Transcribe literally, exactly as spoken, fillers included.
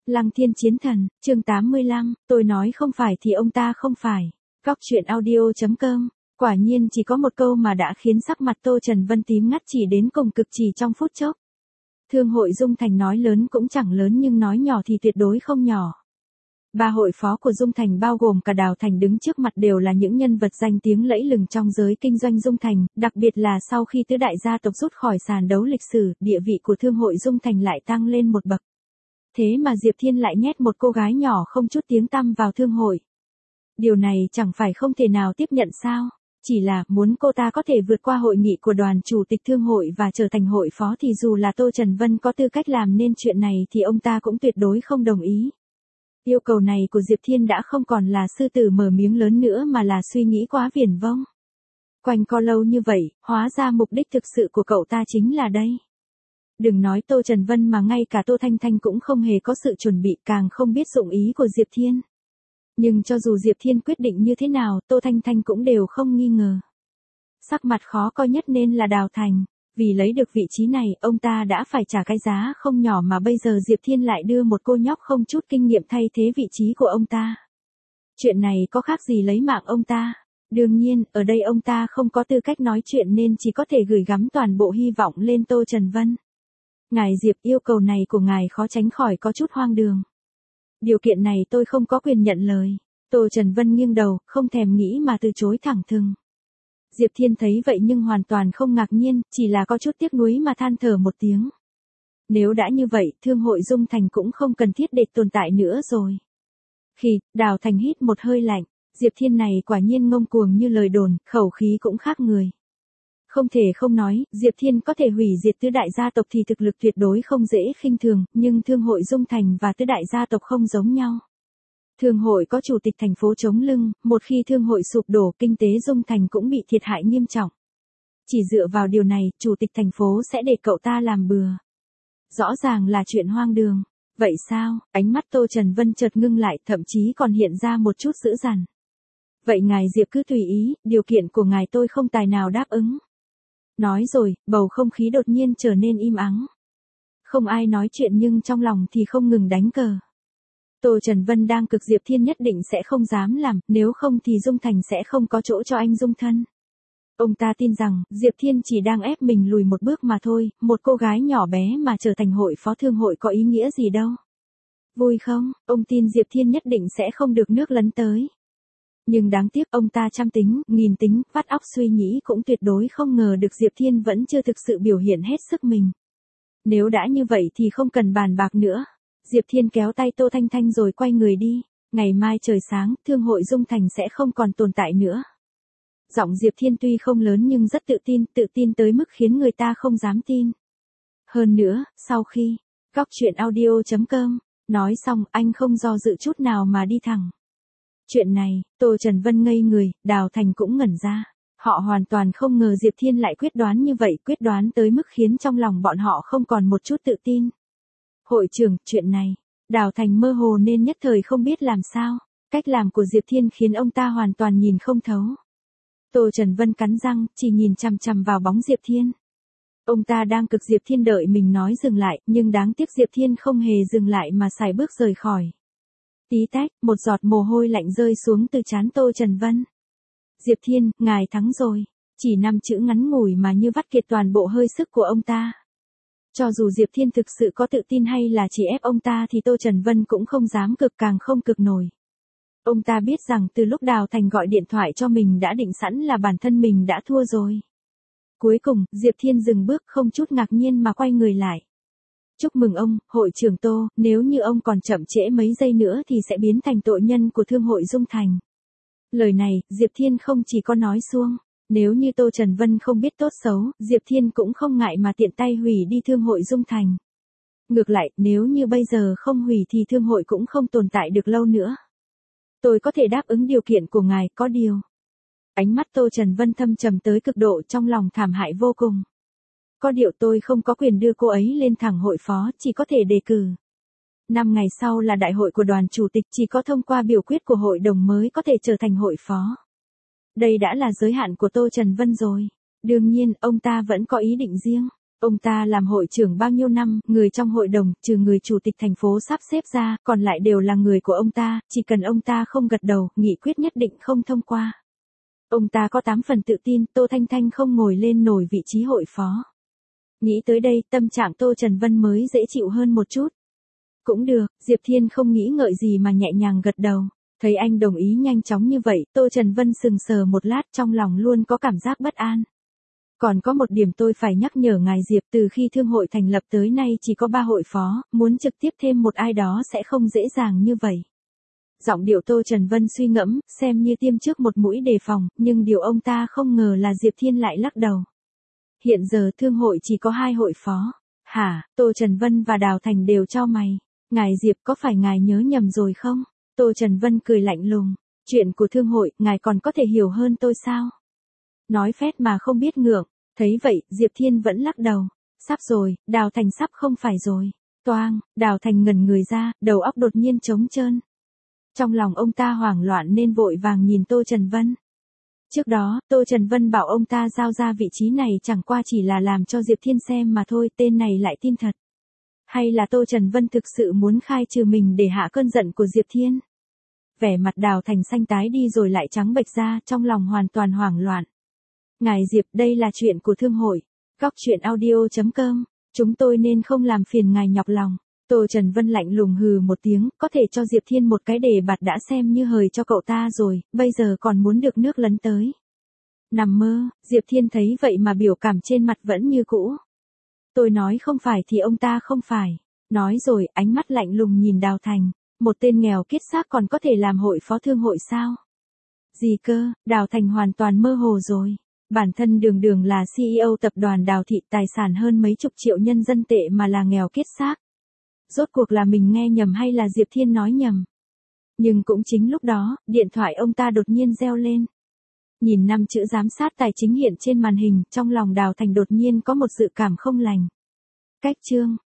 Lăng Thiên Chiến Thần, chương tám mươi lăm, tôi nói không phải thì ông ta không phải. Góc truyện audio.com, quả nhiên chỉ có một câu mà đã khiến sắc mặt Tô Trần Vân tím ngắt chỉ đến cùng cực chỉ trong phút chốc. Thương hội Dung Thành nói lớn cũng chẳng lớn nhưng nói nhỏ thì tuyệt đối không nhỏ. Ba hội phó của Dung Thành bao gồm cả Đào Thành đứng trước mặt đều là những nhân vật danh tiếng lẫy lừng trong giới kinh doanh Dung Thành, đặc biệt là sau khi tứ đại gia tộc rút khỏi sàn đấu lịch sử, địa vị của Thương hội Dung Thành lại tăng lên một bậc. Thế mà Diệp Thiên lại nhét một cô gái nhỏ không chút tiếng tăm vào thương hội. Điều này chẳng phải không thể nào tiếp nhận sao? Chỉ là muốn cô ta có thể vượt qua hội nghị của đoàn chủ tịch thương hội và trở thành hội phó thì dù là Tô Trần Vân có tư cách làm nên chuyện này thì ông ta cũng tuyệt đối không đồng ý. Yêu cầu này của Diệp Thiên đã không còn là sư tử mở miếng lớn nữa mà là suy nghĩ quá viển vông. Quanh co lâu như vậy, hóa ra mục đích thực sự của cậu ta chính là đây. Đừng nói Tô Trần Vân mà ngay cả Tô Thanh Thanh cũng không hề có sự chuẩn bị, càng không biết dụng ý của Diệp Thiên. Nhưng cho dù Diệp Thiên quyết định như thế nào, Tô Thanh Thanh cũng đều không nghi ngờ. Sắc mặt khó coi nhất nên là Đào Thành, vì lấy được vị trí này, ông ta đã phải trả cái giá không nhỏ mà bây giờ Diệp Thiên lại đưa một cô nhóc không chút kinh nghiệm thay thế vị trí của ông ta. Chuyện này có khác gì lấy mạng ông ta? Đương nhiên, ở đây ông ta không có tư cách nói chuyện nên chỉ có thể gửi gắm toàn bộ hy vọng lên Tô Trần Vân. Ngài Diệp, yêu cầu này của ngài khó tránh khỏi có chút hoang đường. Điều kiện này tôi không có quyền nhận lời. Tô Trần Vân nghiêng đầu, không thèm nghĩ mà từ chối thẳng thừng. Diệp Thiên thấy vậy nhưng hoàn toàn không ngạc nhiên, chỉ là có chút tiếc nuối mà than thở một tiếng. Nếu đã như vậy, Thương hội Dung Thành cũng không cần thiết để tồn tại nữa rồi. Khi, Đào Thành hít một hơi lạnh, Diệp Thiên này quả nhiên ngông cuồng như lời đồn, khẩu khí cũng khác người. Không thể không nói, Diệp Thiên có thể hủy diệt tứ đại gia tộc thì thực lực tuyệt đối không dễ khinh thường, nhưng Thương hội Dung Thành và tứ đại gia tộc không giống nhau. Thương hội có chủ tịch thành phố chống lưng, một khi thương hội sụp đổ, kinh tế Dung Thành cũng bị thiệt hại nghiêm trọng. Chỉ dựa vào điều này, chủ tịch thành phố sẽ để cậu ta làm bừa. Rõ ràng là chuyện hoang đường. Vậy sao? Ánh mắt Tô Trần Vân chợt ngưng lại, thậm chí còn hiện ra một chút dữ dằn. Vậy ngài Diệp cứ tùy ý, điều kiện của ngài tôi không tài nào đáp ứng. Nói rồi, bầu không khí đột nhiên trở nên im ắng. Không ai nói chuyện nhưng trong lòng thì không ngừng đánh cờ. Tô Trần Vân đang cực Diệp Thiên nhất định sẽ không dám làm, nếu không thì Dung Thành sẽ không có chỗ cho anh dung thân. Ông ta tin rằng, Diệp Thiên chỉ đang ép mình lùi một bước mà thôi, một cô gái nhỏ bé mà trở thành hội phó thương hội có ý nghĩa gì đâu. Vui không, ông tin Diệp Thiên nhất định sẽ không được nước lấn tới. Nhưng đáng tiếc ông ta trăm tính, nghìn tính, vắt óc suy nghĩ cũng tuyệt đối không ngờ được Diệp Thiên vẫn chưa thực sự biểu hiện hết sức mình. Nếu đã như vậy thì không cần bàn bạc nữa. Diệp Thiên kéo tay Tô Thanh Thanh rồi quay người đi. Ngày mai trời sáng, Thương hội Dung Thành sẽ không còn tồn tại nữa. Giọng Diệp Thiên tuy không lớn nhưng rất tự tin, tự tin tới mức khiến người ta không dám tin. Hơn nữa, sau khi, góc truyện audio.com, nói xong anh không do dự chút nào mà đi thẳng. Chuyện này, Tô Trần Vân ngây người, Đào Thành cũng ngẩn ra. Họ hoàn toàn không ngờ Diệp Thiên lại quyết đoán như vậy, quyết đoán tới mức khiến trong lòng bọn họ không còn một chút tự tin. Hội trưởng, chuyện này, Đào Thành mơ hồ nên nhất thời không biết làm sao. Cách làm của Diệp Thiên khiến ông ta hoàn toàn nhìn không thấu. Tô Trần Vân cắn răng, chỉ nhìn chằm chằm vào bóng Diệp Thiên. Ông ta đang cực Diệp Thiên đợi mình nói dừng lại, nhưng đáng tiếc Diệp Thiên không hề dừng lại mà sải bước rời khỏi. Tí tách, một giọt mồ hôi lạnh rơi xuống từ trán Tô Trần Vân. Diệp Thiên, ngài thắng rồi. Chỉ năm chữ ngắn ngủi mà như vắt kiệt toàn bộ hơi sức của ông ta. Cho dù Diệp Thiên thực sự có tự tin hay là chỉ ép ông ta thì Tô Trần Vân cũng không dám cực, càng không cực nổi. Ông ta biết rằng từ lúc Đào Thành gọi điện thoại cho mình đã định sẵn là bản thân mình đã thua rồi. Cuối cùng, Diệp Thiên dừng bước không chút ngạc nhiên mà quay người lại. Chúc mừng ông, hội trưởng Tô, nếu như ông còn chậm trễ mấy giây nữa thì sẽ biến thành tội nhân của Thương hội Dung Thành. Lời này, Diệp Thiên không chỉ có nói suông. Nếu như Tô Trần Vân không biết tốt xấu, Diệp Thiên cũng không ngại mà tiện tay hủy đi Thương hội Dung Thành. Ngược lại, nếu như bây giờ không hủy thì Thương hội cũng không tồn tại được lâu nữa. Tôi có thể đáp ứng điều kiện của ngài, có điều. Ánh mắt Tô Trần Vân thâm trầm tới cực độ, trong lòng thảm hại vô cùng. Có điều tôi không có quyền đưa cô ấy lên thẳng hội phó, chỉ có thể đề cử. Năm ngày sau là đại hội của đoàn chủ tịch, chỉ có thông qua biểu quyết của hội đồng mới có thể trở thành hội phó. Đây đã là giới hạn của Tô Trần Vân rồi. Đương nhiên, ông ta vẫn có ý định riêng. Ông ta làm hội trưởng bao nhiêu năm, người trong hội đồng, trừ người chủ tịch thành phố sắp xếp ra, còn lại đều là người của ông ta, chỉ cần ông ta không gật đầu, nghị quyết nhất định không thông qua. Ông ta có tám phần tự tin, Tô Thanh Thanh không ngồi lên nổi vị trí hội phó. Nghĩ tới đây, tâm trạng Tô Trần Vân mới dễ chịu hơn một chút. Cũng được, Diệp Thiên không nghĩ ngợi gì mà nhẹ nhàng gật đầu. Thấy anh đồng ý nhanh chóng như vậy, Tô Trần Vân sừng sờ một lát, trong lòng luôn có cảm giác bất an. Còn có một điểm tôi phải nhắc nhở ngài Diệp, từ khi thương hội thành lập tới nay chỉ có ba hội phó, muốn trực tiếp thêm một ai đó sẽ không dễ dàng như vậy. Giọng điệu Tô Trần Vân suy ngẫm, xem như tiêm trước một mũi đề phòng, nhưng điều ông ta không ngờ là Diệp Thiên lại lắc đầu. Hiện giờ thương hội chỉ có hai hội phó. Hả, Tô Trần Vân và Đào Thành đều chau mày. Ngài Diệp, có phải ngài nhớ nhầm rồi không? Tô Trần Vân cười lạnh lùng. Chuyện của thương hội, ngài còn có thể hiểu hơn tôi sao? Nói phét mà không biết ngượng. Thấy vậy, Diệp Thiên vẫn lắc đầu. Sắp rồi, Đào Thành sắp không phải rồi. Toang, Đào Thành ngẩn người ra, đầu óc đột nhiên trống trơn. Trong lòng ông ta hoảng loạn nên vội vàng nhìn Tô Trần Vân. Trước đó, Tô Trần Vân bảo ông ta giao ra vị trí này chẳng qua chỉ là làm cho Diệp Thiên xem mà thôi, tên này lại tin thật. Hay là Tô Trần Vân thực sự muốn khai trừ mình để hạ cơn giận của Diệp Thiên? Vẻ mặt Đào Thành xanh tái đi rồi lại trắng bệch ra, trong lòng hoàn toàn hoảng loạn. Ngài Diệp, đây là chuyện của thương hội. Góc truyện audio chấm com. Chúng tôi nên không làm phiền ngài nhọc lòng. Tô Trần Vân lạnh lùng hừ một tiếng, có thể cho Diệp Thiên một cái đề bạt đã xem như hời cho cậu ta rồi, bây giờ còn muốn được nước lấn tới. Nằm mơ, Diệp Thiên thấy vậy mà biểu cảm trên mặt vẫn như cũ. Tôi nói không phải thì ông ta không phải. Nói rồi, ánh mắt lạnh lùng nhìn Đào Thành. Một tên nghèo kiết xác còn có thể làm hội phó thương hội sao? Gì cơ, Đào Thành hoàn toàn mơ hồ rồi. Bản thân đường đường là xê e ô tập đoàn Đào Thị, tài sản hơn mấy chục triệu nhân dân tệ mà là nghèo kiết xác. Rốt cuộc là mình nghe nhầm hay là Diệp Thiên nói nhầm? Nhưng cũng chính lúc đó, điện thoại ông ta đột nhiên reo lên. Nhìn năm chữ giám sát tài chính hiện trên màn hình, trong lòng Đào Thành đột nhiên có một dự cảm không lành. Cách chương,